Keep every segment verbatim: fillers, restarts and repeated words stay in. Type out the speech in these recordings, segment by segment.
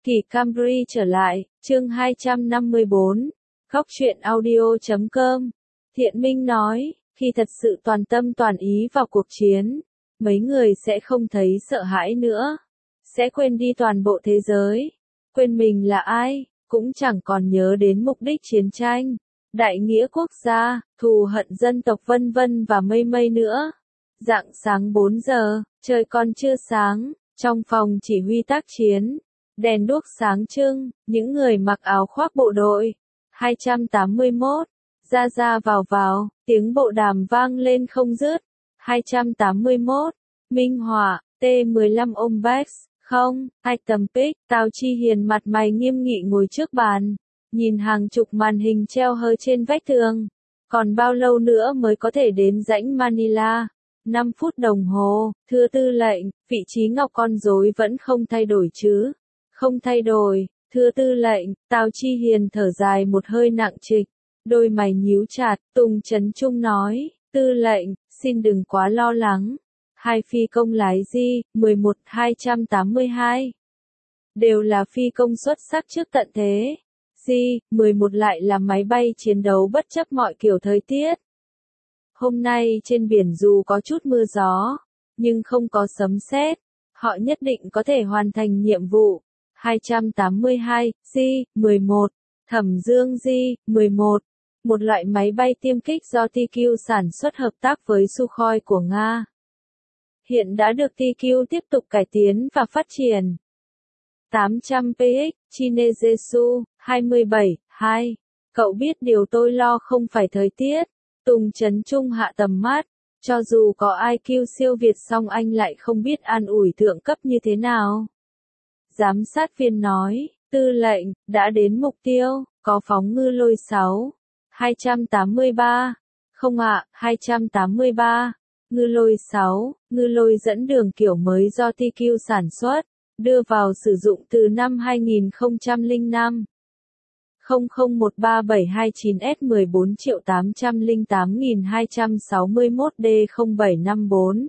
Kỳ Camry trở lại, chương hai trăm năm mươi bốn, góc truyện audio chấm com. Thiện Minh nói, khi thật sự toàn tâm toàn ý vào cuộc chiến, mấy người sẽ không thấy sợ hãi nữa, sẽ quên đi toàn bộ thế giới, quên mình là ai, cũng chẳng còn nhớ đến mục đích chiến tranh, đại nghĩa quốc gia, thù hận dân tộc vân vân và mây mây nữa. Rạng sáng bốn giờ, trời còn chưa sáng, trong phòng chỉ huy tác chiến, đèn đuốc sáng trưng, những người mặc áo khoác bộ đội. hai trăm tám mươi mốt, ra ra vào vào, tiếng bộ đàm vang lên không dứt. hai trăm tám mươi mốt, Minh Họa, T mười lăm Ombex, không, item pick, Tào Chi Hiền mặt mày nghiêm nghị ngồi trước bàn, nhìn hàng chục màn hình treo hơ trên vách tường. Còn bao lâu nữa mới có thể đến rãnh Manila? năm phút đồng hồ, thưa tư lệnh, vị trí ngọc con rối vẫn không thay đổi chứ? Không thay đổi, thưa tư lệnh, Tào Chi Hiền thở dài một hơi nặng trịch, đôi mày nhíu chặt, Tùng Trấn Trung nói, tư lệnh, xin đừng quá lo lắng. Hai phi công lái J mười một hai trăm tám mươi hai đều là phi công xuất sắc trước tận thế. J mười một lại là máy bay chiến đấu bất chấp mọi kiểu thời tiết. Hôm nay trên biển dù có chút mưa gió, nhưng không có sấm sét, họ nhất định có thể hoàn thành nhiệm vụ. hai trăm tám mươi hai, J mười một, Thẩm Dương J mười một, một loại máy bay tiêm kích do tê quy sản xuất hợp tác với Sukhoi của Nga. Hiện đã được tê quy tiếp tục cải tiến và phát triển. tám trăm P X, Chinejesu, hai mươi bảy, hai. Cậu biết điều tôi lo không phải thời tiết. Tùng Trấn Trung hạ tầm mắt. Cho dù có i kiu siêu việt song anh lại không biết an ủi thượng cấp như thế nào. Giám sát viên nói, tư lệnh, đã đến mục tiêu, có phóng ngư lôi sáu. hai trăm tám mươi ba. Không ạ, à, hai trăm tám mươi ba. Ngư lôi sáu, ngư lôi dẫn đường kiểu mới do tê quy sản xuất, đưa vào sử dụng từ năm hai nghìn không trăm lẻ năm. không không một ba bảy hai chín S mười bốn triệu tám trăm lẻ tám nghìn hai trăm sáu mươi mốt D không bảy năm bốn.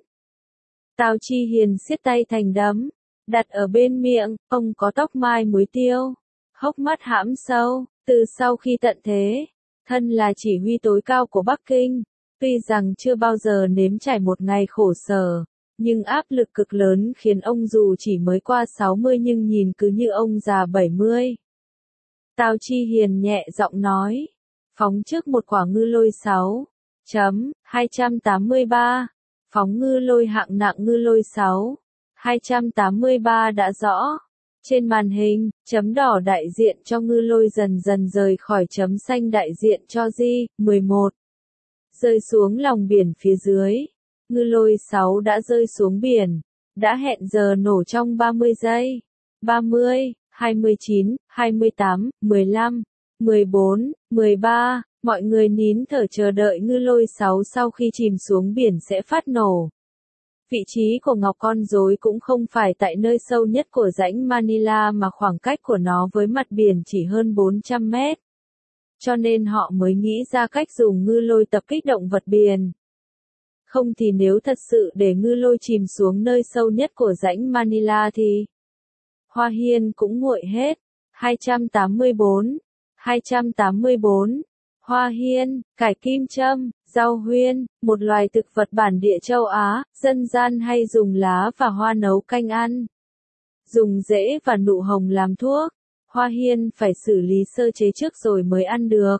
Tào Chi Hiền siết tay thành đấm, đặt ở bên miệng, ông có tóc mai muối tiêu, hốc mắt hãm sâu, từ sau khi tận thế, thân là chỉ huy tối cao của Bắc Kinh, tuy rằng chưa bao giờ nếm trải một ngày khổ sở, nhưng áp lực cực lớn khiến ông dù chỉ mới qua sáu mươi nhưng nhìn cứ như ông già bảy mươi. Tào Chi Hiền nhẹ giọng nói, phóng trước một quả ngư lôi sáu, chấm, hai trăm tám mươi ba, phóng ngư lôi hạng nặng ngư lôi sáu, hai trăm tám mươi ba đã rõ. Trên màn hình, chấm đỏ đại diện cho ngư lôi dần dần rời khỏi chấm xanh đại diện cho J mười một. Rơi xuống lòng biển phía dưới, ngư lôi sáu đã rơi xuống biển, đã hẹn giờ nổ trong ba mươi giây. ba mươi, hai mươi chín, hai mươi tám, mười lăm, mười bốn, mười ba, mọi người nín thở chờ đợi ngư lôi sáu sau khi chìm xuống biển sẽ phát nổ. Vị trí của ngọc con rối cũng không phải tại nơi sâu nhất của rãnh Manila mà khoảng cách của nó với mặt biển chỉ hơn bốn trăm mét. Cho nên họ mới nghĩ ra cách dùng ngư lôi tập kích động vật biển. Không thì nếu thật sự để ngư lôi chìm xuống nơi sâu nhất của rãnh Manila thì Hoa Hiên cũng nguội hết. hai trăm tám mươi bốn, hai trăm tám mươi bốn. Hoa hiên, cải kim châm, rau huyên, một loài thực vật bản địa châu Á, dân gian hay dùng lá và hoa nấu canh ăn. Dùng rễ và nụ hồng làm thuốc. Hoa hiên phải xử lý sơ chế trước rồi mới ăn được.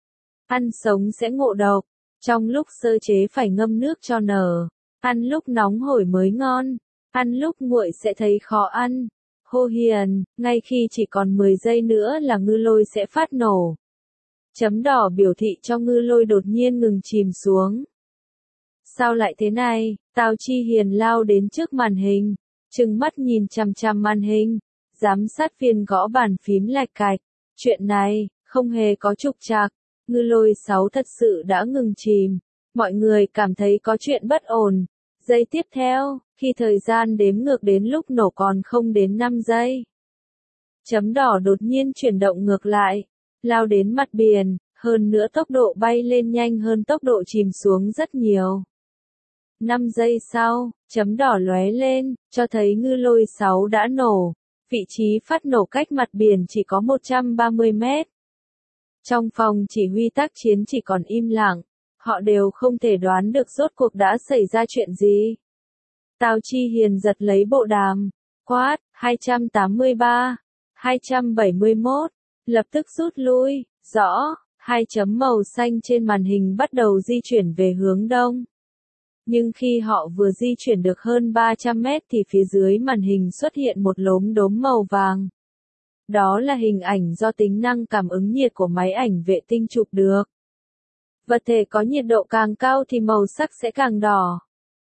Ăn sống sẽ ngộ độc. Trong lúc sơ chế phải ngâm nước cho nở. Ăn lúc nóng hổi mới ngon. Ăn lúc nguội sẽ thấy khó ăn. Hô Hiền, ngay khi chỉ còn mười giây nữa là ngư lôi sẽ phát nổ. Chấm đỏ biểu thị cho ngư lôi đột nhiên ngừng chìm xuống. Sao lại thế này? Tào Chi Hiền lao đến trước màn hình, trừng mắt nhìn chằm chằm màn hình. Giám sát viên gõ bàn phím lạch cạch. Chuyện này, không hề có trục trặc. Ngư lôi sáu thật sự đã ngừng chìm. Mọi người cảm thấy có chuyện bất ổn. Giây tiếp theo, khi thời gian đếm ngược đến lúc nổ còn không đến năm giây. Chấm đỏ đột nhiên chuyển động ngược lại, lao đến mặt biển, hơn nữa tốc độ bay lên nhanh hơn tốc độ chìm xuống rất nhiều. năm giây sau, chấm đỏ lóe lên, cho thấy ngư lôi sáu đã nổ. Vị trí phát nổ cách mặt biển chỉ có một trăm ba mươi mét. Trong phòng chỉ huy tác chiến chỉ còn im lặng, họ đều không thể đoán được rốt cuộc đã xảy ra chuyện gì. Tào Chi Hiền giật lấy bộ đàm, quát, hai trăm tám mươi ba, hai trăm bảy mươi mốt, lập tức rút lui, rõ, hai chấm màu xanh trên màn hình bắt đầu di chuyển về hướng đông. Nhưng khi họ vừa di chuyển được hơn ba trăm mét thì phía dưới màn hình xuất hiện một lốm đốm màu vàng. Đó là hình ảnh do tính năng cảm ứng nhiệt của máy ảnh vệ tinh chụp được. Vật thể có nhiệt độ càng cao thì màu sắc sẽ càng đỏ.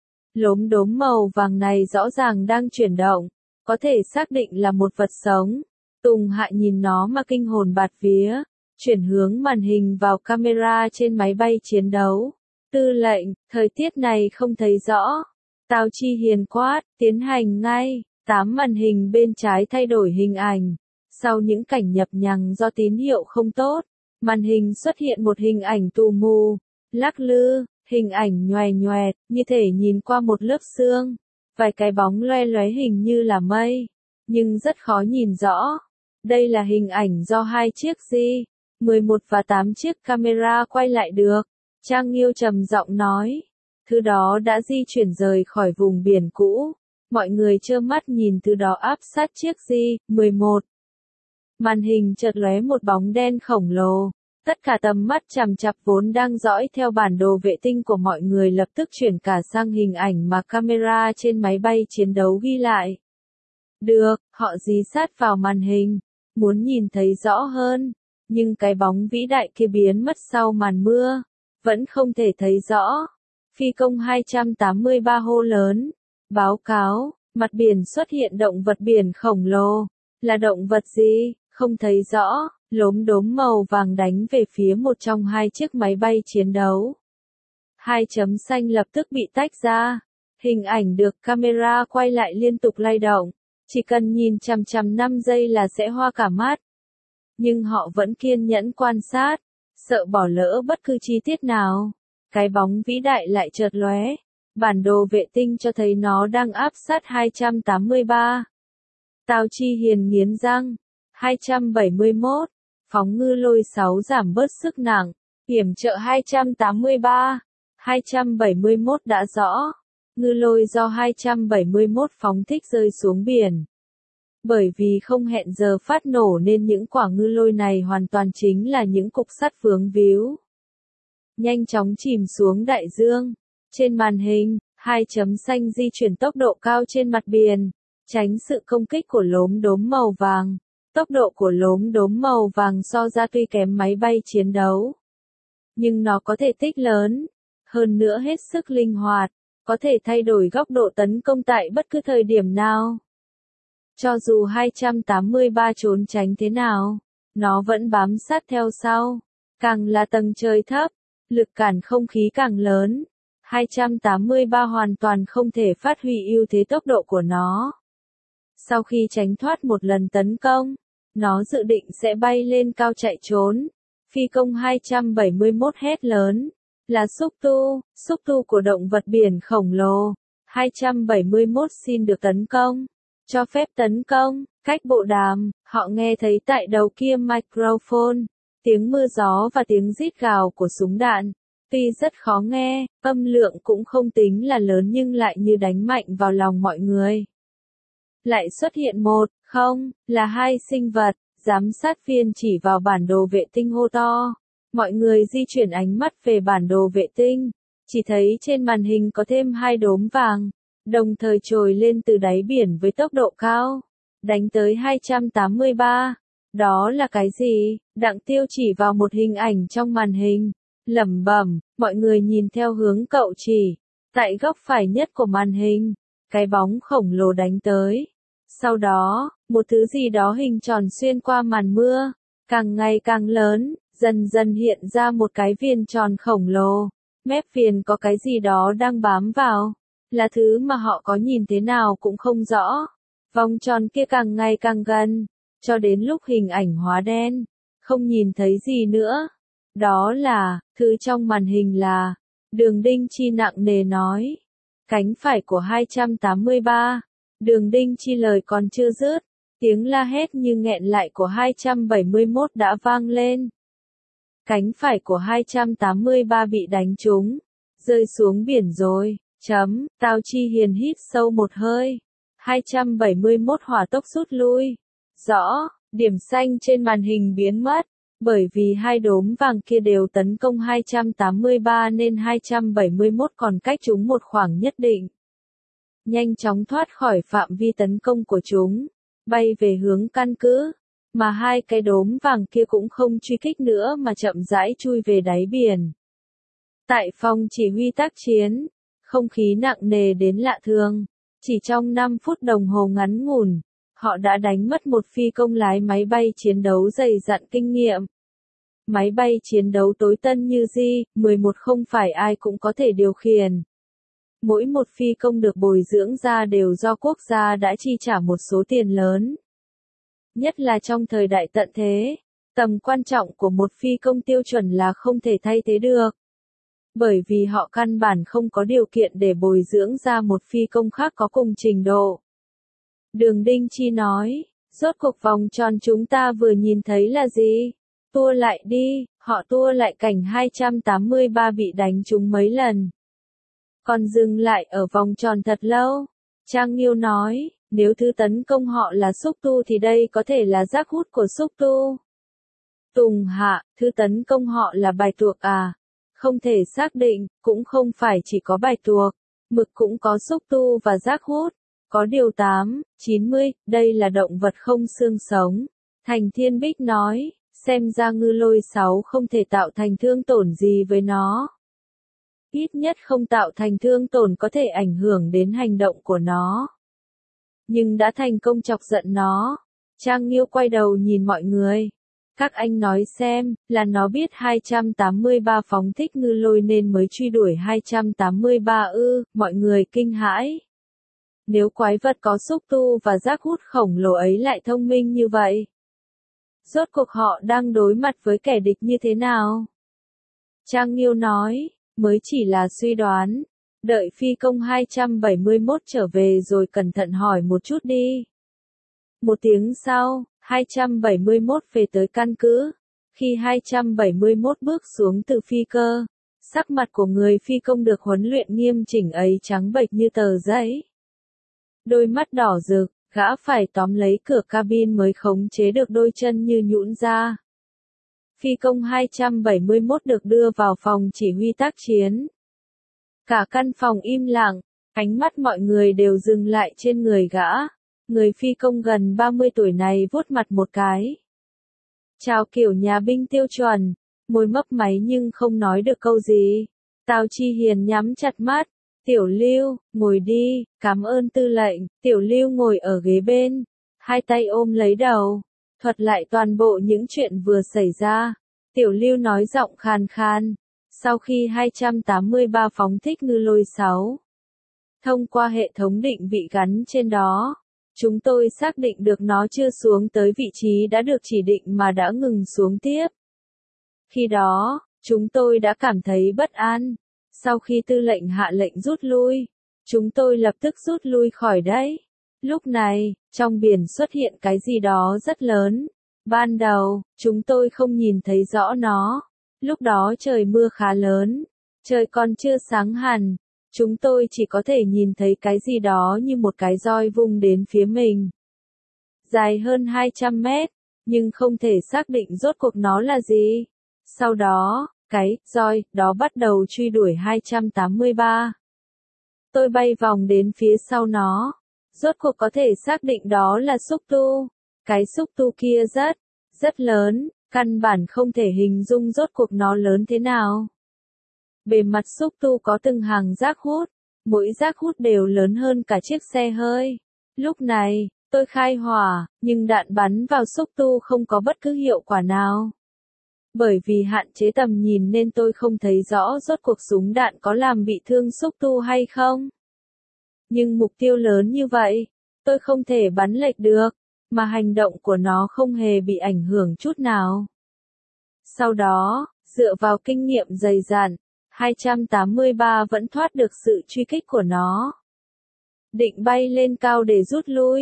Lốm đốm màu vàng này rõ ràng đang chuyển động, có thể xác định là một vật sống. Tùng Hại nhìn nó mà kinh hồn bạt vía, chuyển hướng màn hình vào camera trên máy bay chiến đấu. Tư lệnh, thời tiết này không thấy rõ. Tào Chi Hiền quát, tiến hành ngay. Tám màn hình bên trái thay đổi hình ảnh. Sau những cảnh nhập nhằng do tín hiệu không tốt, màn hình xuất hiện một hình ảnh tù mù, lắc lư, hình ảnh nhoè nhoẹt, như thể nhìn qua một lớp sương. Vài cái bóng loe loé hình như là mây, nhưng rất khó nhìn rõ. Đây là hình ảnh do hai chiếc G mười một và tám chiếc camera quay lại được. Trang Nghiêu trầm giọng nói, thứ đó đã di chuyển rời khỏi vùng biển cũ. Mọi người trơ mắt nhìn thứ đó áp sát chiếc G mười một. Màn hình chợt lóe một bóng đen khổng lồ. Tất cả tầm mắt chằm chặp vốn đang dõi theo bản đồ vệ tinh của mọi người lập tức chuyển cả sang hình ảnh mà camera trên máy bay chiến đấu ghi lại. Được, họ dí sát vào màn hình, muốn nhìn thấy rõ hơn, nhưng cái bóng vĩ đại kia biến mất sau màn mưa, vẫn không thể thấy rõ. Phi công hai trăm tám mươi ba hô lớn, báo cáo, mặt biển xuất hiện động vật biển khổng lồ. Là động vật gì? Không thấy rõ. Lốm đốm màu vàng đánh về phía một trong hai chiếc máy bay chiến đấu. Hai chấm xanh lập tức bị tách ra. Hình ảnh được camera quay lại liên tục lay động. Chỉ cần nhìn chằm chằm năm giây là sẽ hoa cả mắt. Nhưng họ vẫn kiên nhẫn quan sát, sợ bỏ lỡ bất cứ chi tiết nào. Cái bóng vĩ đại lại chợt lóe. Bản đồ vệ tinh cho thấy nó đang áp sát hai trăm tám mươi ba. Tào Chi Hiền nghiến răng. hai trăm bảy mươi mốt. Phóng ngư lôi sáu giảm bớt sức nặng. Yểm trợ hai trăm tám mươi ba. hai trăm bảy mươi mốt đã rõ. Ngư lôi do hai trăm bảy mươi mốt phóng thích rơi xuống biển. Bởi vì không hẹn giờ phát nổ nên những quả ngư lôi này hoàn toàn chính là những cục sắt vướng víu. Nhanh chóng chìm xuống đại dương. Trên màn hình, hai chấm xanh di chuyển tốc độ cao trên mặt biển, tránh sự công kích của lốm đốm màu vàng. Tốc độ của lốm đốm màu vàng so ra tuy kém máy bay chiến đấu, nhưng nó có thể tích lớn, hơn nữa hết sức linh hoạt, có thể thay đổi góc độ tấn công tại bất cứ thời điểm nào. Cho dù hai trăm tám mươi ba trốn tránh thế nào, nó vẫn bám sát theo sau. Càng là tầng trời thấp, lực cản không khí càng lớn. hai trăm tám mươi ba hoàn toàn không thể phát huy ưu thế tốc độ của nó. Sau khi tránh thoát một lần tấn công, nó dự định sẽ bay lên cao chạy trốn. Phi công hai trăm bảy mươi mốt hét lớn, là xúc tu, xúc tu của động vật biển khổng lồ. hai trăm bảy mươi mốt xin được tấn công, cho phép tấn công. Cách bộ đàm, họ nghe thấy tại đầu kia microphone, tiếng mưa gió và tiếng rít gào của súng đạn. Tuy rất khó nghe, âm lượng cũng không tính là lớn nhưng lại như đánh mạnh vào lòng mọi người. Lại xuất hiện một, không, là hai sinh vật. Giám sát viên chỉ vào bản đồ vệ tinh hô to. Mọi người di chuyển ánh mắt về bản đồ vệ tinh. Chỉ thấy trên màn hình có thêm hai đốm vàng, đồng thời trồi lên từ đáy biển với tốc độ cao, đánh tới hai trăm tám mươi ba. Đó là cái gì? Đặng Tiêu chỉ vào một hình ảnh trong màn hình, lẩm bẩm. Mọi người nhìn theo hướng cậu chỉ. Tại góc phải nhất của màn hình, cái bóng khổng lồ đánh tới. Sau đó, một thứ gì đó hình tròn xuyên qua màn mưa, càng ngày càng lớn, dần dần hiện ra một cái viền tròn khổng lồ. Mép viền có cái gì đó đang bám vào, là thứ mà họ có nhìn thế nào cũng không rõ. Vòng tròn kia càng ngày càng gần, cho đến lúc hình ảnh hóa đen, không nhìn thấy gì nữa. Đó là, thứ trong màn hình là, Đường Đinh Chi nặng nề nói. Cánh phải của hai trăm tám mươi ba. Đường Đinh Chi lời còn chưa dứt, Tiếng la hét như nghẹn lại của hai trăm bảy mươi mốt đã vang lên. Cánh phải của hai trăm tám mươi ba bị đánh trúng, rơi xuống biển rồi. Chấm, Tào Chi Hiền hít sâu một hơi. hai trăm bảy mươi mốt hỏa tốc rút lui. Rõ, điểm xanh trên màn hình biến mất. Bởi vì hai đốm vàng kia đều tấn công hai trăm tám mươi ba nên hai trăm bảy mươi mốt còn cách chúng một khoảng nhất định. Nhanh chóng thoát khỏi phạm vi tấn công của chúng, bay về hướng căn cứ. Mà hai cái đốm vàng kia cũng không truy kích nữa mà chậm rãi chui về đáy biển. Tại phòng chỉ huy tác chiến, không khí nặng nề đến lạ thường. Chỉ trong năm phút đồng hồ ngắn ngủn, họ đã đánh mất một phi công lái máy bay chiến đấu dày dặn kinh nghiệm. Máy bay chiến đấu tối tân như J mười một không phải ai cũng có thể điều khiển. Mỗi một phi công được bồi dưỡng ra đều do quốc gia đã chi trả một số tiền lớn. Nhất là trong thời đại tận thế, tầm quan trọng của một phi công tiêu chuẩn là không thể thay thế được. Bởi vì họ căn bản không có điều kiện để bồi dưỡng ra một phi công khác có cùng trình độ. Đường Đinh Chi nói, rốt cuộc vòng tròn chúng ta vừa nhìn thấy là gì? Tua lại đi, họ tua lại cảnh hai trăm tám mươi ba bị đánh trúng mấy lần. Còn dừng lại ở vòng tròn thật lâu. Trang Nghiêu nói, nếu thứ tấn công họ là xúc tu thì đây có thể là rác hút của xúc tu. Tùng Hạ, thứ tấn công họ là bạch tuộc à? Không thể xác định, cũng không phải chỉ có bạch tuộc, mực cũng có xúc tu và rác hút. Có điều tám, chín mươi, đây là động vật không xương sống. Thành Thiên Bích nói, xem ra ngư lôi sáu không thể tạo thành thương tổn gì với nó. Ít nhất không tạo thành thương tổn có thể ảnh hưởng đến hành động của nó. Nhưng đã thành công chọc giận nó. Trang Nghiêu quay đầu nhìn mọi người. Các anh nói xem, là nó biết hai trăm tám mươi ba phóng thích ngư lôi nên mới truy đuổi hai trăm tám mươi ba ư, mọi người kinh hãi. Nếu quái vật có xúc tu và rác hút khổng lồ ấy lại thông minh như vậy, rốt cuộc họ đang đối mặt với kẻ địch như thế nào? Trang Nghiêu nói, mới chỉ là suy đoán. Đợi phi công hai trăm bảy mươi mốt trở về rồi cẩn thận hỏi một chút đi. Một tiếng sau, hai trăm bảy mươi mốt về tới căn cứ. Khi hai trăm bảy mươi mốt bước xuống từ phi cơ, sắc mặt của người phi công được huấn luyện nghiêm chỉnh ấy trắng bệch như tờ giấy. Đôi mắt đỏ rực, gã phải tóm lấy cửa cabin mới khống chế được đôi chân như nhũn ra. Phi công hai trăm bảy mươi mốt được đưa vào phòng chỉ huy tác chiến. Cả căn phòng im lặng, ánh mắt mọi người đều dừng lại trên người gã. Người phi công gần ba mươi tuổi này vuốt mặt một cái. Chào kiểu nhà binh tiêu chuẩn, môi mấp máy nhưng không nói được câu gì. Tào Chi Hiền nhắm chặt mắt. Tiểu Lưu, ngồi đi, cảm ơn tư lệnh. Tiểu Lưu ngồi ở ghế bên, hai tay ôm lấy đầu, thuật lại toàn bộ những chuyện vừa xảy ra. Tiểu Lưu nói giọng khàn khàn. Sau khi hai trăm tám mươi ba phóng thích ngư lôi sáu, thông qua hệ thống định vị gắn trên đó, chúng tôi xác định được nó chưa xuống tới vị trí đã được chỉ định mà đã ngừng xuống tiếp. Khi đó, chúng tôi đã cảm thấy bất an. Sau khi tư lệnh hạ lệnh rút lui, chúng tôi lập tức rút lui khỏi đấy. Lúc này, trong biển xuất hiện cái gì đó rất lớn. Ban đầu, chúng tôi không nhìn thấy rõ nó. Lúc đó trời mưa khá lớn, trời còn chưa sáng hẳn. Chúng tôi chỉ có thể nhìn thấy cái gì đó như một cái roi vung đến phía mình. Dài hơn hai trăm mét, nhưng không thể xác định rốt cuộc nó là gì. Sau đó, cái roi đó bắt đầu truy đuổi hai trăm tám mươi ba. Tôi bay vòng đến phía sau nó. Rốt cuộc có thể xác định đó là xúc tu. Cái xúc tu kia rất, rất lớn, căn bản không thể hình dung rốt cuộc nó lớn thế nào. Bề mặt xúc tu có từng hàng rác hút, mỗi rác hút đều lớn hơn cả chiếc xe hơi. Lúc này, tôi khai hỏa, nhưng đạn bắn vào xúc tu không có bất cứ hiệu quả nào. Bởi vì hạn chế tầm nhìn nên tôi không thấy rõ rốt cuộc súng đạn có làm bị thương xúc tu hay không. Nhưng mục tiêu lớn như vậy, tôi không thể bắn lệch được, mà hành động của nó không hề bị ảnh hưởng chút nào. Sau đó, dựa vào kinh nghiệm dày dặn, hai trăm tám mươi ba vẫn thoát được sự truy kích của nó. Định bay lên cao để rút lui,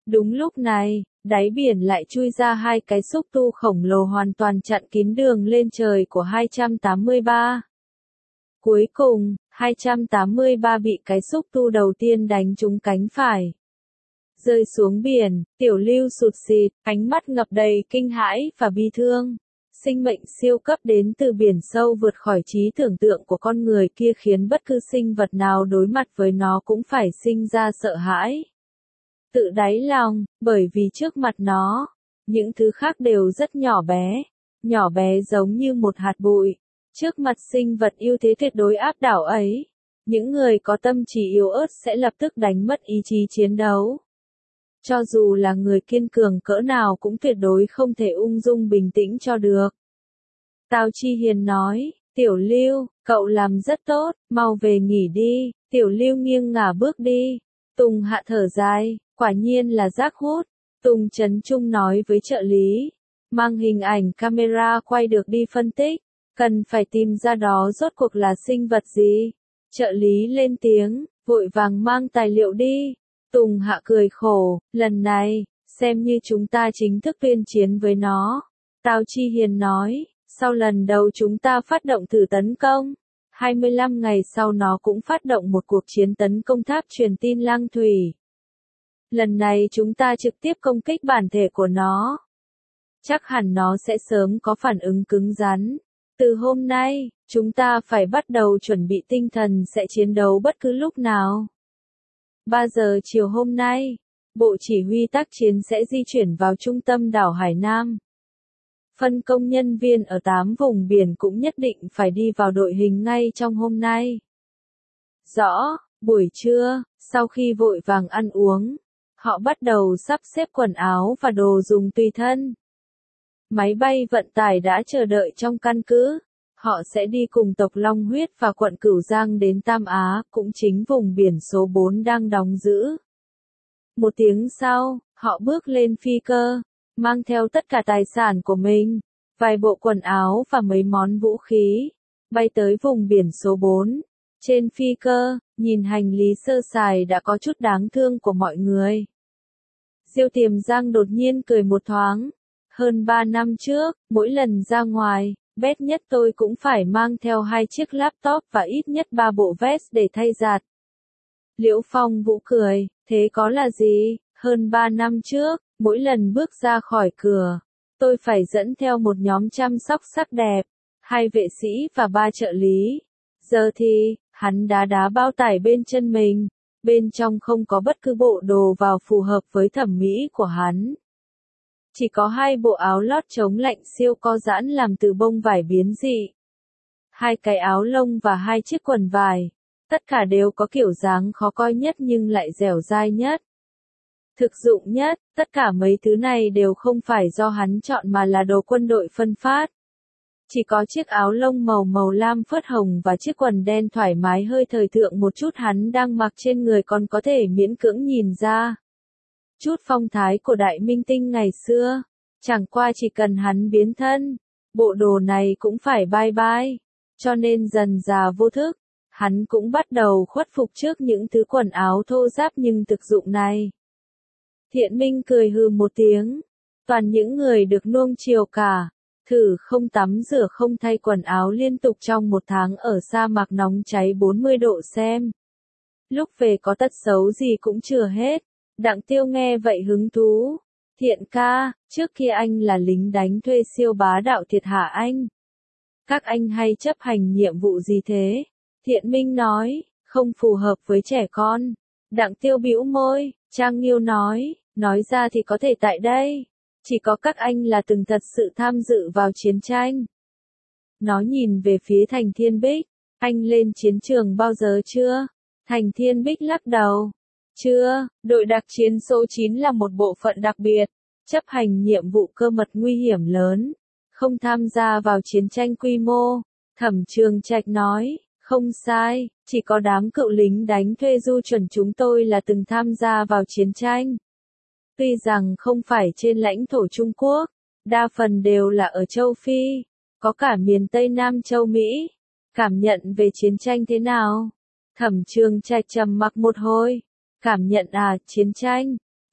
Đúng lúc này, đáy biển lại chui ra hai cái xúc tu khổng lồ hoàn toàn chặn kín đường lên trời của hai trăm tám mươi ba. Cuối cùng, hai trăm tám mươi ba bị cái xúc tu đầu tiên đánh trúng cánh phải. Rơi xuống biển, Tiểu Lưu sụt sịt, ánh mắt ngập đầy kinh hãi và bi thương. Sinh mệnh siêu cấp đến từ biển sâu vượt khỏi trí tưởng tượng của con người kia khiến bất cứ sinh vật nào đối mặt với nó cũng phải sinh ra sợ hãi. Tự đáy lòng, bởi vì trước mặt nó, những thứ khác đều rất nhỏ bé, nhỏ bé giống như một hạt bụi. Trước mặt sinh vật ưu thế tuyệt đối áp đảo ấy, những người có tâm trí yếu ớt sẽ lập tức đánh mất ý chí chiến đấu. Cho dù là người kiên cường cỡ nào cũng tuyệt đối không thể ung dung bình tĩnh cho được. Tào Chi Hiền nói, Tiểu Lưu, cậu làm rất tốt, mau về nghỉ đi. Tiểu Lưu nghiêng ngả bước đi. Tùng Hạ thở dài, quả nhiên là rác hút. Tùng Trấn Trung nói với trợ lý, mang hình ảnh camera quay được đi phân tích, cần phải tìm ra đó rốt cuộc là sinh vật gì. Trợ lý lên tiếng, vội vàng mang tài liệu đi. Tùng Hạ cười khổ, lần này, xem như chúng ta chính thức tuyên chiến với nó. Tào Chi Hiền nói, sau lần đầu chúng ta phát động thử tấn công, hai mươi lăm ngày sau nó cũng phát động một cuộc chiến tấn công tháp truyền tin Lang Thủy. Lần này chúng ta trực tiếp công kích bản thể của nó. Chắc hẳn nó sẽ sớm có phản ứng cứng rắn. Từ hôm nay, chúng ta phải bắt đầu chuẩn bị tinh thần sẽ chiến đấu bất cứ lúc nào. ba giờ chiều hôm nay, Bộ Chỉ huy tác chiến sẽ di chuyển vào trung tâm đảo Hải Nam. Phân công nhân viên ở tám vùng biển cũng nhất định phải đi vào đội hình ngay trong hôm nay. Rõ, buổi trưa, sau khi vội vàng ăn uống, họ bắt đầu sắp xếp quần áo và đồ dùng tùy thân. Máy bay vận tải đã chờ đợi trong căn cứ. Họ sẽ đi cùng tộc Long Huyết và quận Cửu Giang đến Tam Á, cũng chính vùng biển số bốn đang đóng giữ. Một tiếng sau, họ bước lên phi cơ, mang theo tất cả tài sản của mình, vài bộ quần áo và mấy món vũ khí, bay tới vùng biển số bốn. Trên phi cơ, nhìn hành lý sơ sài đã có chút đáng thương của mọi người. Diêu Tiềm Giang đột nhiên cười một thoáng. Hơn ba năm trước, mỗi lần ra ngoài, bét nhất tôi cũng phải mang theo hai chiếc laptop và ít nhất ba bộ vest để thay giặt. Liễu Phong Vũ cười, thế có là gì? Hơn ba năm trước, mỗi lần bước ra khỏi cửa, tôi phải dẫn theo một nhóm chăm sóc sắc đẹp, hai vệ sĩ và ba trợ lý. Giờ thì, hắn đá đá bao tải bên chân mình, bên trong không có bất cứ bộ đồ vào phù hợp với thẩm mỹ của hắn. Chỉ có hai bộ áo lót chống lạnh siêu co giãn làm từ bông vải biến dị. Hai cái áo lông và hai chiếc quần vải. Tất cả đều có kiểu dáng khó coi nhất nhưng lại dẻo dai nhất. Thực dụng nhất, tất cả mấy thứ này đều không phải do hắn chọn mà là đồ quân đội phân phát. Chỉ có chiếc áo lông màu màu lam phớt hồng và chiếc quần đen thoải mái hơi thời thượng một chút hắn đang mặc trên người còn có thể miễn cưỡng nhìn ra. Chút phong thái của đại minh tinh ngày xưa, chẳng qua chỉ cần hắn biến thân, bộ đồ này cũng phải bye bye, cho nên dần dà vô thức, hắn cũng bắt đầu khuất phục trước những thứ quần áo thô ráp nhưng thực dụng này. Thiện Minh cười hừ một tiếng, toàn những người được nuông chiều cả, thử không tắm rửa không thay quần áo liên tục trong một tháng ở sa mạc nóng cháy bốn mươi độ xem. Lúc về có tật xấu gì cũng chừa hết. Đặng Tiêu nghe vậy hứng thú. Thiện ca, trước kia anh là lính đánh thuê siêu bá đạo thiệt hả anh? Các anh hay chấp hành nhiệm vụ gì thế? Thiện Minh nói, không phù hợp với trẻ con. Đặng Tiêu bĩu môi, Trang Nghiêu nói, nói ra thì có thể tại đây. Chỉ có các anh là từng thật sự tham dự vào chiến tranh. Nó nhìn về phía Thành Thiên Bích, anh lên chiến trường bao giờ chưa? Thành Thiên Bích lắc đầu. Chưa, đội đặc chiến số chín là một bộ phận đặc biệt, chấp hành nhiệm vụ cơ mật nguy hiểm lớn, không tham gia vào chiến tranh quy mô. Thẩm Trường Trạch nói, không sai, chỉ có đám cựu lính đánh thuê du chuẩn chúng tôi là từng tham gia vào chiến tranh. Tuy rằng không phải trên lãnh thổ Trung Quốc, đa phần đều là ở châu Phi, có cả miền Tây Nam châu Mỹ. Cảm nhận về chiến tranh thế nào? Thẩm Trường Trạch trầm mặc một hồi. Cảm nhận à, chiến tranh,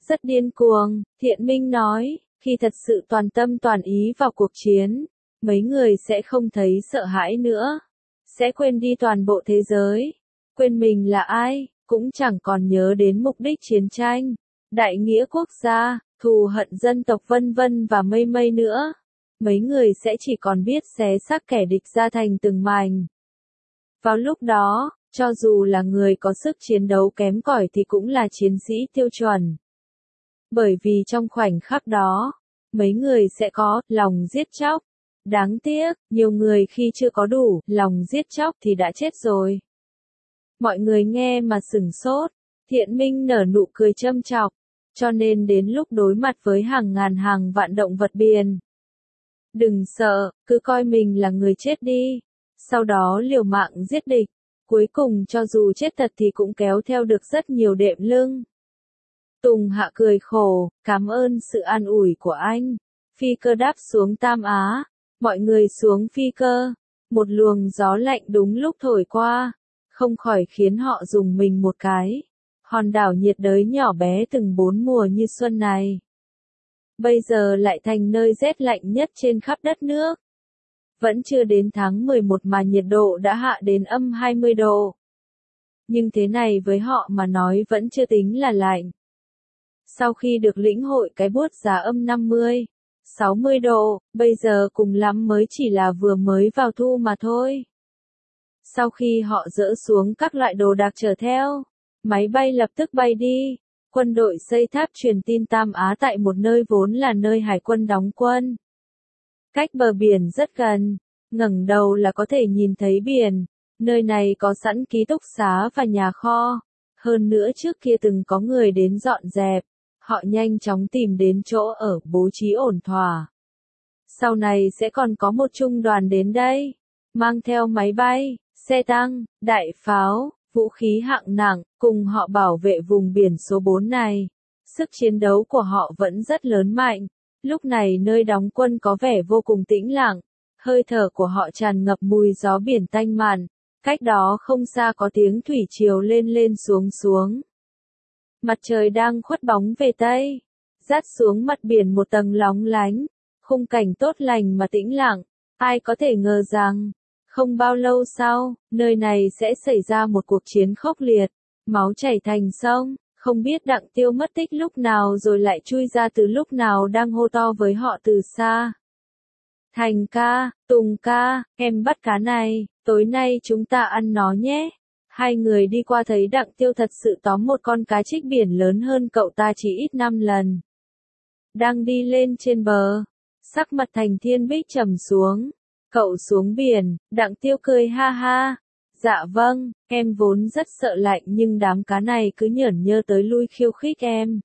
Rất điên cuồng, Thiện Minh nói, khi thật sự toàn tâm toàn ý vào cuộc chiến, mấy người sẽ không thấy sợ hãi nữa, sẽ quên đi toàn bộ thế giới, quên mình là ai, cũng chẳng còn nhớ đến mục đích chiến tranh, đại nghĩa quốc gia, thù hận dân tộc vân vân và mây mây nữa. Mấy người sẽ chỉ còn biết xé xác kẻ địch ra thành từng mảnh. Vào lúc đó, cho dù là người có sức chiến đấu kém cỏi thì cũng là chiến sĩ tiêu chuẩn. Bởi vì trong khoảnh khắc đó, mấy người sẽ có lòng giết chóc. Đáng tiếc, nhiều người khi chưa có đủ lòng giết chóc thì đã chết rồi. Mọi người nghe mà sửng sốt, Thiện Minh nở nụ cười châm chọc, cho nên đến lúc đối mặt với hàng ngàn hàng vạn động vật biển, đừng sợ, cứ coi mình là người chết đi, sau đó liều mạng giết địch, cuối cùng cho dù chết thật thì cũng kéo theo được rất nhiều đệm lưng. Tùng Hạ cười khổ, cảm ơn sự an ủi của anh. Phi cơ đáp xuống Tam Á, mọi người xuống phi cơ, một luồng gió lạnh đúng lúc thổi qua, không khỏi khiến họ rùng mình một cái. Hòn đảo nhiệt đới nhỏ bé từng bốn mùa như xuân này, bây giờ lại thành nơi rét lạnh nhất trên khắp đất nước. Vẫn chưa đến tháng mười một mà nhiệt độ đã hạ đến âm hai mươi độ. Nhưng thế này với họ mà nói vẫn chưa tính là lạnh. Sau khi được lĩnh hội cái buốt giá âm năm mươi, sáu mươi độ, bây giờ cùng lắm mới chỉ là vừa mới vào thu mà thôi. Sau khi họ dỡ xuống các loại đồ đạc chở theo, máy bay lập tức bay đi. Quân đội xây tháp truyền tin Tam Á tại một nơi vốn là nơi hải quân đóng quân. Cách bờ biển rất gần, ngẩng đầu là có thể nhìn thấy biển, nơi này có sẵn ký túc xá và nhà kho. Hơn nữa trước kia từng có người đến dọn dẹp, họ nhanh chóng tìm đến chỗ ở bố trí ổn thỏa. Sau này sẽ còn có một trung đoàn đến đây, mang theo máy bay, xe tăng, đại pháo, vũ khí hạng nặng, cùng họ bảo vệ vùng biển số bốn này. Sức chiến đấu của họ vẫn rất lớn mạnh. Lúc này nơi đóng quân có vẻ vô cùng tĩnh lặng, hơi thở của họ tràn ngập mùi gió biển tanh mặn. Cách đó không xa có tiếng thủy triều lên lên xuống xuống. Mặt trời đang khuất bóng về tây, dát xuống mặt biển một tầng lóng lánh, khung cảnh tốt lành mà tĩnh lặng. Ai có thể ngờ rằng, không bao lâu sau, nơi này sẽ xảy ra một cuộc chiến khốc liệt, máu chảy thành sông. Không biết Đặng Tiêu mất tích lúc nào rồi lại chui ra từ lúc nào đang hô to với họ từ xa. Thành ca, Tùng ca, em bắt cá này, tối nay chúng ta ăn nó nhé. Hai người đi qua thấy Đặng Tiêu thật sự tóm một con cá trích biển lớn hơn cậu ta chỉ ít năm lần. Đang đi lên trên bờ, sắc mặt Thành Thiên Bích trầm xuống. Cậu xuống biển, Đặng Tiêu cười ha ha. Dạ vâng, em vốn rất sợ lạnh nhưng đám cá này cứ nhởn nhơ tới lui khiêu khích em.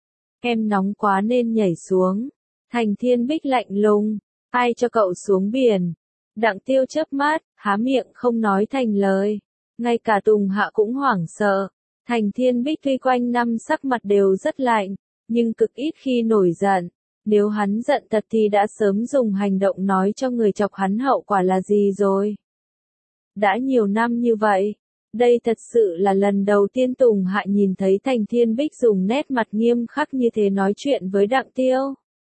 Em nóng quá nên nhảy xuống. Thành Thiên Bích lạnh lùng, ai cho cậu xuống biển? Đặng Tiêu chớp mắt, há miệng không nói thành lời. Ngay cả Tùng Hạ cũng hoảng sợ. Thành Thiên Bích tuy quanh năm sắc mặt đều rất lạnh, nhưng cực ít khi nổi giận. Nếu hắn giận thật thì đã sớm dùng hành động nói cho người chọc hắn hậu quả là gì rồi. Đã nhiều năm như vậy, đây thật sự là lần đầu tiên Tùng Hạ nhìn thấy Thành Thiên Bích dùng nét mặt nghiêm khắc như thế nói chuyện với Đặng Tiêu.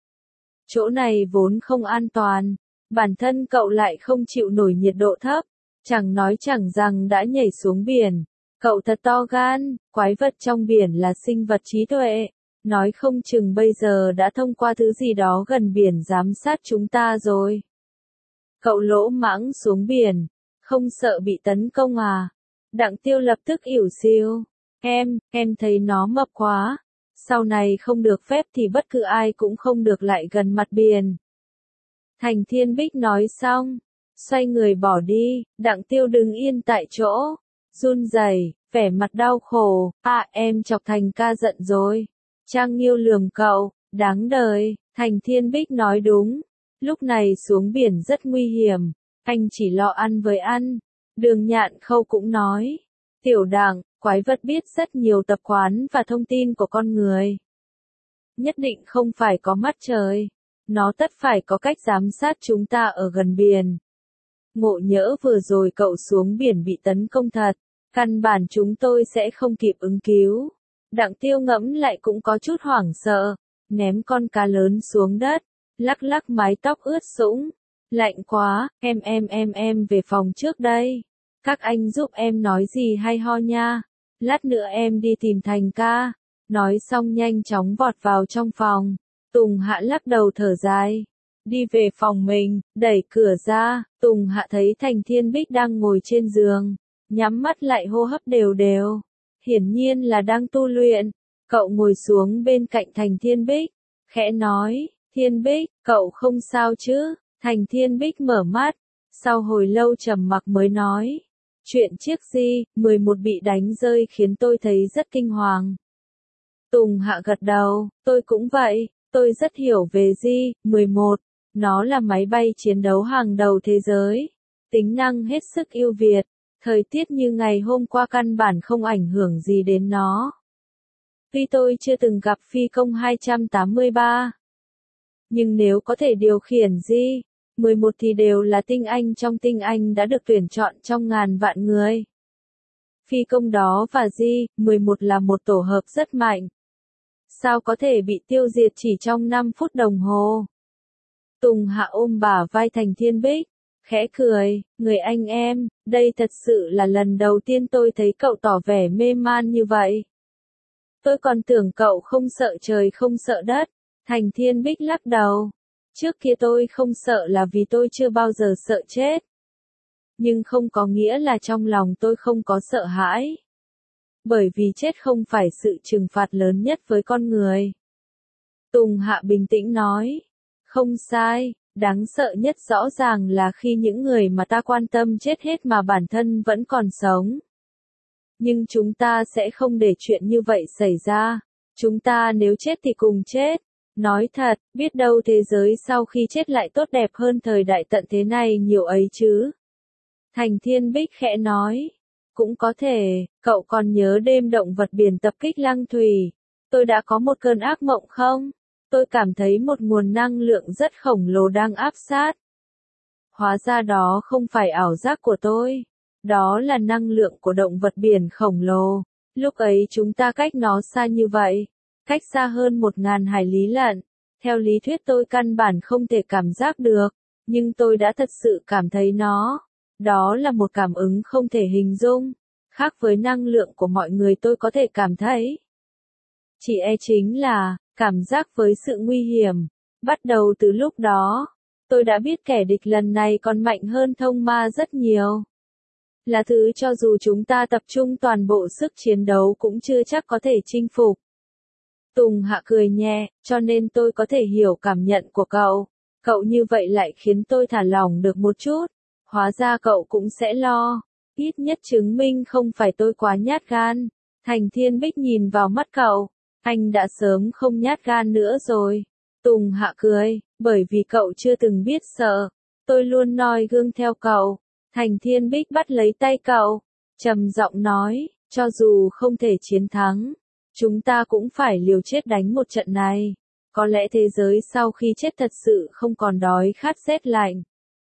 Chỗ này vốn không an toàn, bản thân cậu lại không chịu nổi nhiệt độ thấp, chẳng nói chẳng rằng đã nhảy xuống biển. Cậu thật to gan, quái vật trong biển là sinh vật trí tuệ, nói không chừng bây giờ đã thông qua thứ gì đó gần biển giám sát chúng ta rồi. Cậu lỗ mãng xuống biển, không sợ bị tấn công à? Đặng Tiêu lập tức ỉu xìu. Em, em thấy nó mập quá. Sau này không được phép thì bất cứ ai cũng không được lại gần mặt biển. Thành Thiên Bích nói xong, xoay người bỏ đi. Đặng Tiêu đứng yên tại chỗ, run rẩy, vẻ mặt đau khổ. À, em chọc Thành ca giận rồi. Trang Nghiêu lườm cậu, đáng đời. Thành Thiên Bích nói đúng. Lúc này xuống biển rất nguy hiểm. Anh chỉ lo ăn với ăn. Đường Nhạn Khâu cũng nói. Tiểu Đặng, quái vật biết rất nhiều tập quán và thông tin của con người. Nhất định không phải có mắt trời. Nó tất phải có cách giám sát chúng ta ở gần biển. Ngộ nhỡ vừa rồi cậu xuống biển bị tấn công thật. Căn bản chúng tôi sẽ không kịp ứng cứu. Đặng Tiêu ngẫm lại cũng có chút hoảng sợ, ném con cá lớn xuống đất, lắc lắc mái tóc ướt sũng. Lạnh quá, em em em em về phòng trước đây. Các anh giúp em nói gì hay ho nha. Lát nữa em đi tìm Thành ca. Nói xong nhanh chóng vọt vào trong phòng. Tùng Hạ lắc đầu thở dài. Đi về phòng mình, đẩy cửa ra. Tùng Hạ thấy Thành Thiên Bích đang ngồi trên giường. Nhắm mắt lại hô hấp đều đều. Hiển nhiên là đang tu luyện. Cậu ngồi xuống bên cạnh Thành Thiên Bích. Khẽ nói, Thiên Bích, cậu không sao chứ? Thành Thiên Bích mở mắt. Sau hồi lâu trầm mặc mới nói. Chuyện chiếc Di mười một bị đánh rơi khiến tôi thấy rất kinh hoàng. Tùng Hạ gật đầu, tôi cũng vậy, tôi rất hiểu về Di mười một. Nó là máy bay chiến đấu hàng đầu thế giới. Tính năng hết sức ưu việt. Thời tiết như ngày hôm qua căn bản không ảnh hưởng gì đến nó. Tuy tôi chưa từng gặp phi công hai tám ba. Nhưng nếu có thể điều khiển Di mười một thì đều là tinh anh trong tinh anh đã được tuyển chọn trong ngàn vạn người. Phi công đó và Di mười một là một tổ hợp rất mạnh. Sao có thể bị tiêu diệt chỉ trong năm phút đồng hồ? Tùng Hạ ôm bả vai Thành Thiên Bích, khẽ cười, người anh em, đây thật sự là lần đầu tiên tôi thấy cậu tỏ vẻ mê man như vậy. Tôi còn tưởng cậu không sợ trời không sợ đất. Thành Thiên Bích lắc đầu. Trước kia tôi không sợ là vì tôi chưa bao giờ sợ chết. Nhưng không có nghĩa là trong lòng tôi không có sợ hãi. Bởi vì chết không phải sự trừng phạt lớn nhất với con người. Tùng Hạ bình tĩnh nói. Không sai, đáng sợ nhất rõ ràng là khi những người mà ta quan tâm chết hết mà bản thân vẫn còn sống. Nhưng chúng ta sẽ không để chuyện như vậy xảy ra. Chúng ta nếu chết thì cùng chết. Nói thật, biết đâu thế giới sau khi chết lại tốt đẹp hơn thời đại tận thế này nhiều ấy chứ. Thành Thiên Bích khẽ nói. Cũng có thể, cậu còn nhớ đêm động vật biển tập kích Lăng Thủy. Tôi đã có một cơn ác mộng không? Tôi cảm thấy một nguồn năng lượng rất khổng lồ đang áp sát. Hóa ra đó không phải ảo giác của tôi. Đó là năng lượng của động vật biển khổng lồ. Lúc ấy chúng ta cách nó xa như vậy. Cách xa hơn một ngàn hải lý lận. Theo lý thuyết tôi căn bản không thể cảm giác được. Nhưng tôi đã thật sự cảm thấy nó. Đó là một cảm ứng không thể hình dung. Khác với năng lượng của mọi người tôi có thể cảm thấy. Chỉ e chính là, cảm giác với sự nguy hiểm. Bắt đầu từ lúc đó, tôi đã biết kẻ địch lần này còn mạnh hơn thông ma rất nhiều. Là thứ cho dù chúng ta tập trung toàn bộ sức chiến đấu cũng chưa chắc có thể chinh phục. Tùng Hạ cười nhẹ, cho nên tôi có thể hiểu cảm nhận của cậu. Cậu như vậy lại khiến tôi thả lỏng được một chút. Hóa ra cậu cũng sẽ lo. Ít nhất chứng minh không phải tôi quá nhát gan. Thành Thiên Bích nhìn vào mắt cậu. Anh đã sớm không nhát gan nữa rồi. Tùng Hạ cười, bởi vì cậu chưa từng biết sợ. Tôi luôn noi gương theo cậu. Thành Thiên Bích bắt lấy tay cậu. Trầm giọng nói, cho dù không thể chiến thắng. Chúng ta cũng phải liều chết đánh một trận này. Có lẽ thế giới sau khi chết thật sự không còn đói khát rét lạnh.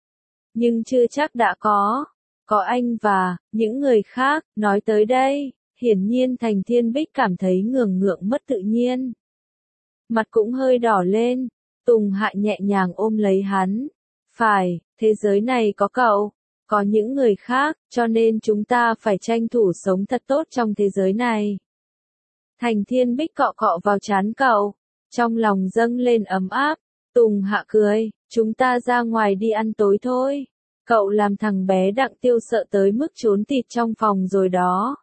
Nhưng chưa chắc đã có. Có anh và những người khác. Nói tới đây, hiển nhiên Thành Thiên Bích cảm thấy ngường ngượng mất tự nhiên. Mặt cũng hơi đỏ lên. Tùng Hạ nhẹ nhàng ôm lấy hắn. Phải, thế giới này có cậu. Có những người khác, cho nên chúng ta phải tranh thủ sống thật tốt trong thế giới này. Thành Thiên Bích cọ cọ vào trán cậu. Trong lòng dâng lên ấm áp. Tùng Hạ cười, chúng ta ra ngoài đi ăn tối thôi. Cậu làm thằng bé Đặng Tiêu sợ tới mức trốn tịt trong phòng rồi đó.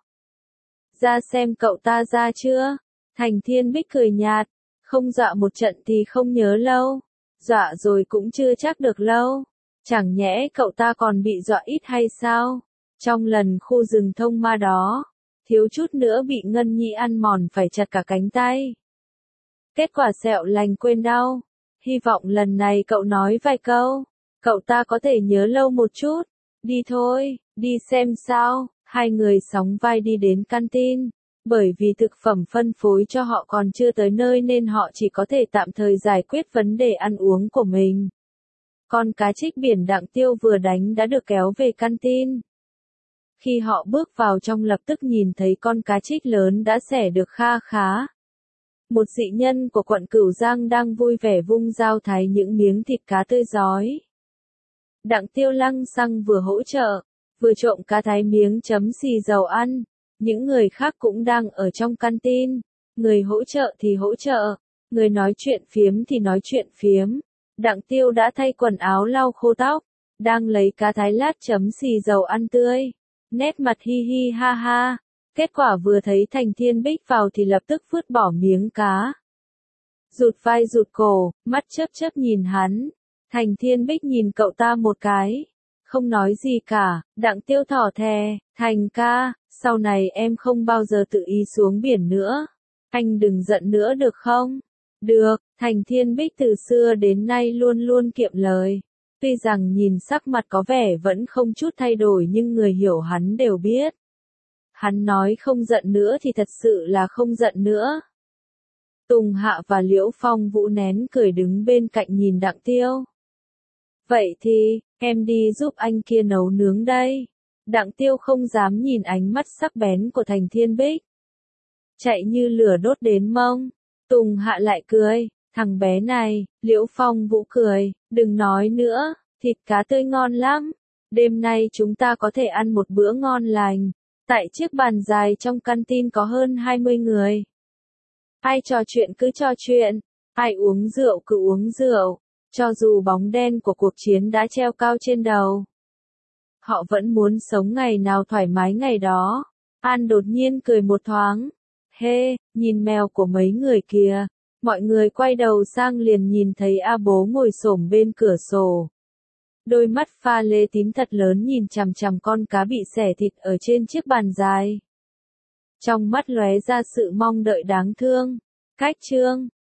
Ra xem cậu ta ra chưa? Thành Thiên Bích cười nhạt. Không dọa một trận thì không nhớ lâu. Dọa rồi cũng chưa chắc được lâu. Chẳng nhẽ cậu ta còn bị dọa ít hay sao? Trong lần khu rừng thông ma đó, thiếu chút nữa bị Ngân Nhi ăn mòn phải chặt cả cánh tay. Kết quả sẹo lành quên đau. Hy vọng lần này cậu nói vài câu. Cậu ta có thể nhớ lâu một chút. Đi thôi, đi xem sao. Hai người sóng vai đi đến canteen. Bởi vì thực phẩm phân phối cho họ còn chưa tới nơi nên họ chỉ có thể tạm thời giải quyết vấn đề ăn uống của mình. Con cá trích biển Đặng Tiêu vừa đánh đã được kéo về canteen. Khi họ bước vào trong lập tức nhìn thấy con cá trích lớn đã xẻ được kha khá. Một dị nhân của quận Cửu Giang đang vui vẻ vung dao thái những miếng thịt cá tươi rói. Đặng Tiêu lăng xăng vừa hỗ trợ, vừa trộm cá thái miếng chấm xì dầu ăn. Những người khác cũng đang ở trong canteen. Người hỗ trợ thì hỗ trợ, người nói chuyện phiếm thì nói chuyện phiếm. Đặng Tiêu đã thay quần áo lau khô tóc, đang lấy cá thái lát chấm xì dầu ăn tươi. Nét mặt hi hi ha ha. Kết quả vừa thấy Thành Thiên Bích vào thì lập tức vứt bỏ miếng cá. Rụt vai rụt cổ, mắt chớp chớp nhìn hắn. Thành Thiên Bích nhìn cậu ta một cái. Không nói gì cả, Đặng Tiêu thỏ thè, Thành ca, sau này em không bao giờ tự ý xuống biển nữa. Anh đừng giận nữa được không? Được, Thành Thiên Bích từ xưa đến nay luôn luôn kiệm lời. Tuy rằng nhìn sắc mặt có vẻ vẫn không chút thay đổi nhưng người hiểu hắn đều biết. Hắn nói không giận nữa thì thật sự là không giận nữa. Tùng Hạ và Liễu Phong Vũ nén cười đứng bên cạnh nhìn Đặng Tiêu. Vậy thì, em đi giúp anh kia nấu nướng đây. Đặng Tiêu không dám nhìn ánh mắt sắc bén của Thành Thiên Bích. Chạy như lửa đốt đến mông. Tùng Hạ lại cười, thằng bé này, Liễu Phong Vũ cười, đừng nói nữa, thịt cá tươi ngon lắm. Đêm nay chúng ta có thể ăn một bữa ngon lành. Tại chiếc bàn dài trong canteen có hơn hai mươi người. Ai trò chuyện cứ trò chuyện, ai uống rượu cứ uống rượu, cho dù bóng đen của cuộc chiến đã treo cao trên đầu. Họ vẫn muốn sống ngày nào thoải mái ngày đó. An đột nhiên cười một thoáng. Hê, nhìn mèo của mấy người kìa. Mọi người quay đầu sang liền nhìn thấy A Bố ngồi xổm bên cửa sổ. Đôi mắt pha lê tím thật lớn nhìn chằm chằm con cá bị xẻ thịt ở trên chiếc bàn dài. Trong mắt lóe ra sự mong đợi đáng thương. Cách chương